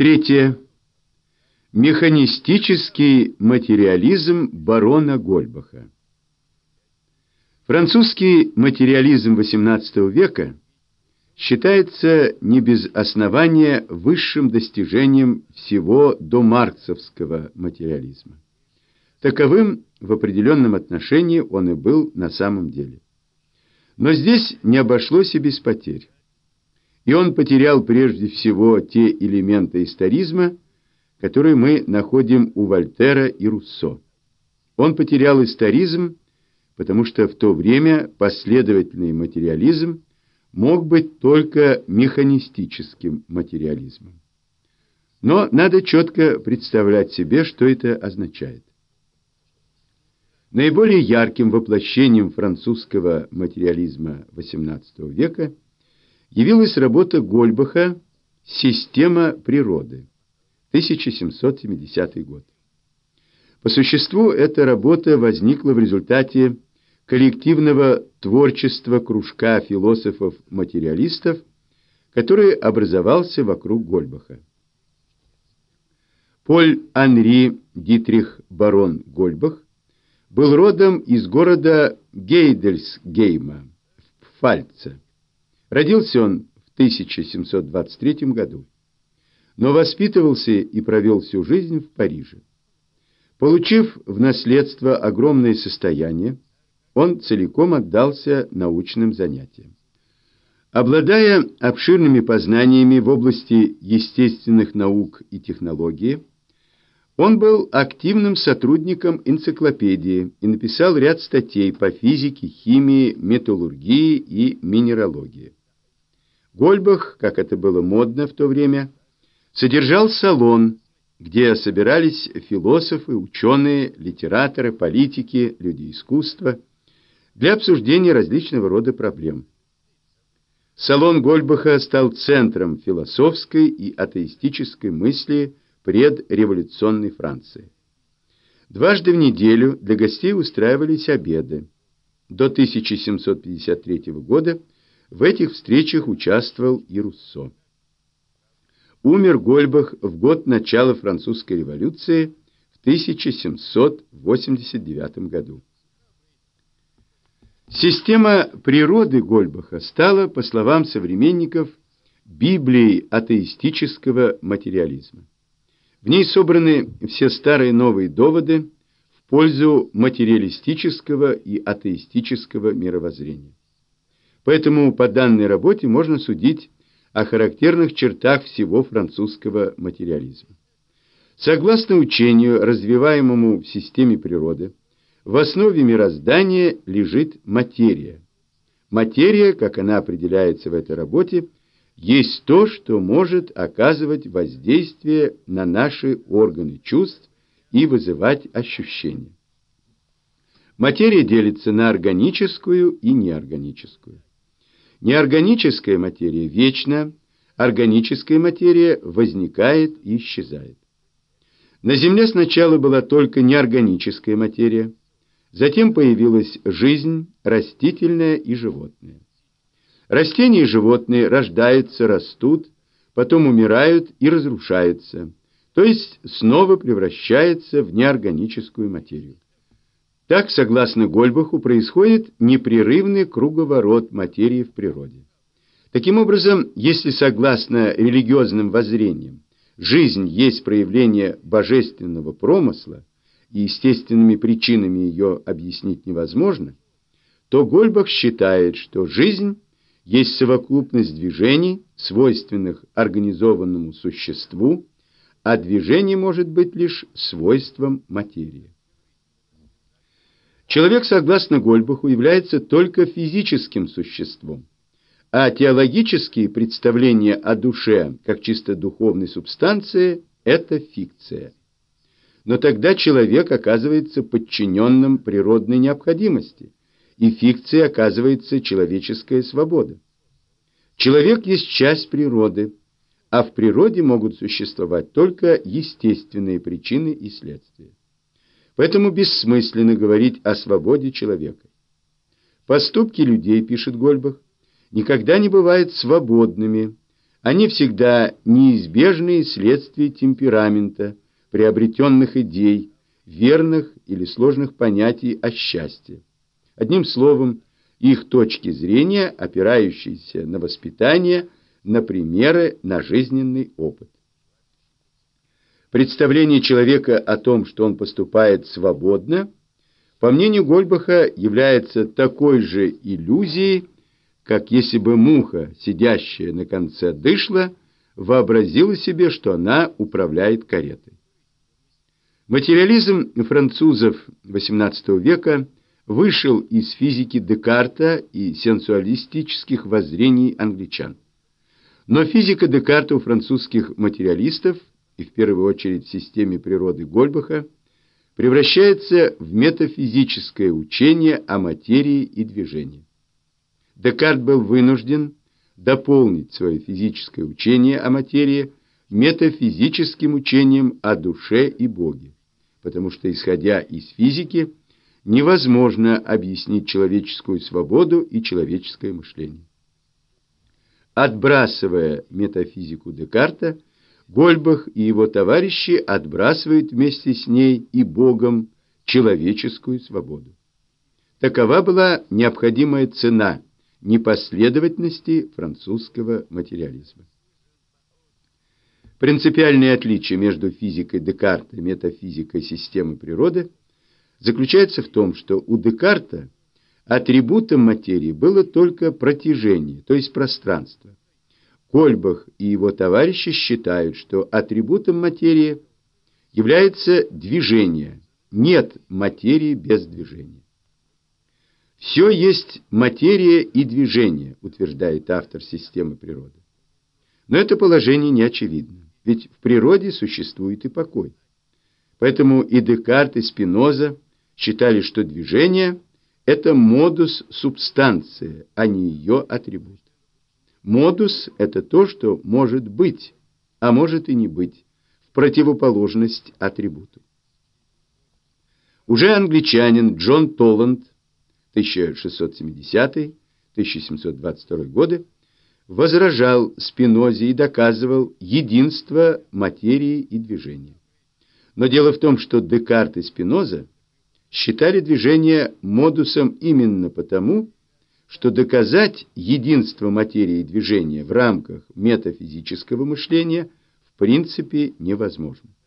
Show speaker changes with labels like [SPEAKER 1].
[SPEAKER 1] Третье. Механистический материализм барона Гольбаха. Французский материализм XVIII века считается не без основания высшим достижением всего домарксовского материализма. Таковым в определенном отношении он и был на самом деле. Но здесь не обошлось и без потерь. И он потерял прежде всего те элементы историзма, которые мы находим у Вольтера и Руссо. Он потерял историзм, потому что в то время последовательный материализм мог быть только механистическим материализмом. Но надо четко представлять себе, что это означает. Наиболее ярким воплощением французского материализма XVIII века явилась работа Гольбаха «Система природы», 1770 год. По существу эта работа возникла в результате коллективного творчества кружка философов-материалистов, который образовался вокруг Гольбаха. Поль-Анри Дитрих барон Гольбах был родом из города Гейдельсгейма в Пфальце. Родился он в 1723 году, но воспитывался и провел всю жизнь в Париже. Получив в наследство огромное состояние, он целиком отдался научным занятиям. Обладая обширными познаниями в области естественных наук и технологии, он был активным сотрудником энциклопедии и написал ряд статей по физике, химии, металлургии и минералогии. Гольбах, как это было модно в то время, содержал салон, где собирались философы, ученые, литераторы, политики, люди искусства для обсуждения различного рода проблем. Салон Гольбаха стал центром философской и атеистической мысли предреволюционной Франции. Дважды в неделю для гостей устраивались обеды. До 1753 года в этих встречах участвовал и Руссо. Умер Гольбах в год начала французской революции в 1789 году. Система природы Гольбаха стала, по словам современников, Библией атеистического материализма. В ней собраны все старые и новые доводы в пользу материалистического и атеистического мировоззрения. Поэтому по данной работе можно судить о характерных чертах всего французского материализма. Согласно учению, развиваемому в системе природы, в основе мироздания лежит материя. Материя, как она определяется в этой работе, есть то, что может оказывать воздействие на наши органы чувств и вызывать ощущения. Материя делится на органическую и неорганическую. Неорганическая материя вечна, органическая материя возникает и исчезает. На Земле сначала была только неорганическая материя, затем появилась жизнь, растительная и животная. Растения и животные рождаются, растут, потом умирают и разрушаются, то есть снова превращаются в неорганическую материю. Так, согласно Гольбаху, происходит непрерывный круговорот материи в природе. Таким образом, если согласно религиозным воззрениям жизнь есть проявление божественного промысла, и естественными причинами ее объяснить невозможно, то Гольбах считает, что жизнь есть совокупность движений, свойственных организованному существу, а движение может быть лишь свойством материи. Человек, согласно Гольбаху, является только физическим существом, а теологические представления о душе как чисто духовной субстанции – это фикция. Но тогда человек оказывается подчиненным природной необходимости, и фикцией оказывается человеческая свобода. Человек есть часть природы, а в природе могут существовать только естественные причины и следствия. Поэтому бессмысленно говорить о свободе человека. Поступки людей, пишет Гольбах, никогда не бывают свободными, Они всегда неизбежные следствия темперамента, приобретенных идей, верных или сложных понятий о счастье. Одним словом, их точки зрения, опирающиеся на воспитание, на примеры, на жизненный опыт. Представление человека о том, что он поступает свободно, по мнению Гольбаха, является такой же иллюзией, как если бы муха, сидящая на конце дышла, вообразила себе, что она управляет каретой. Материализм французов XVIII века вышел из физики Декарта и сенсуалистических воззрений англичан. Но физика Декарта у французских материалистов, и в первую очередь в системе природы Гольбаха, превращается в метафизическое учение о материи и движении. Декарт был вынужден дополнить свое физическое учение о материи метафизическим учением о душе и Боге, потому что, исходя из физики, невозможно объяснить человеческую свободу и человеческое мышление. Отбрасывая метафизику Декарта, Гольбах и его товарищи отбрасывают вместе с ней и Богом человеческую свободу. Такова была необходимая цена непоследовательности французского материализма. Принципиальное отличие между физикой Декарта и метафизикой системы природы заключается в том, что у Декарта атрибутом материи было только протяжение, то есть пространство. Гольбах и его товарищи считают, что атрибутом материи является движение. Нет материи без движения. Все есть материя и движение, утверждает автор системы природы. Но это положение не очевидно, ведь в природе существует и покой. Поэтому и Декарт, и Спиноза считали, что движение – это модус субстанции, а не ее атрибут. Модус – это то, что может быть, а может и не быть, в противоположность атрибуту. Уже англичанин Джон Толланд 1670-1722 годы возражал Спинозе и доказывал единство материи и движения. Но дело в том, что Декарт и Спиноза считали движение модусом именно потому, что доказать единство материи и движения в рамках метафизического мышления в принципе невозможно.